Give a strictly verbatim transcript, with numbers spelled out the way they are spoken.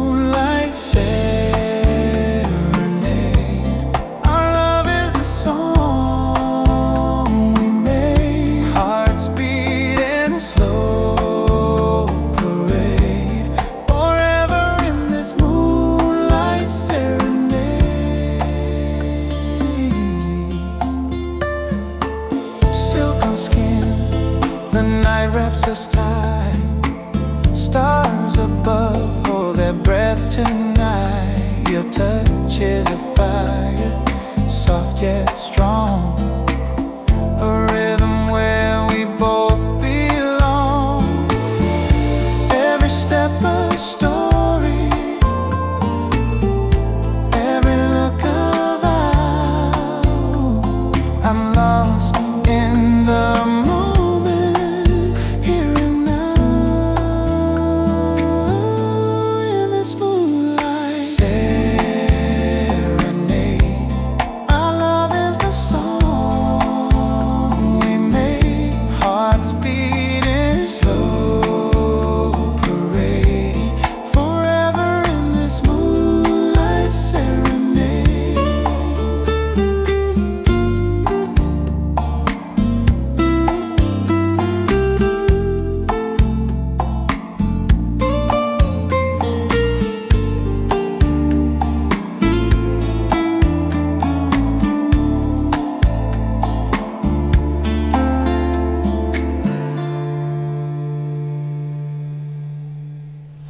moonlight serenade. Our love is a song we made, hearts beating slow parade, forever in this moonlight serenade. Silk on skin, the night wraps us tight. Stars above hold their breath tonight. Your touch is a fire, soft yet strong.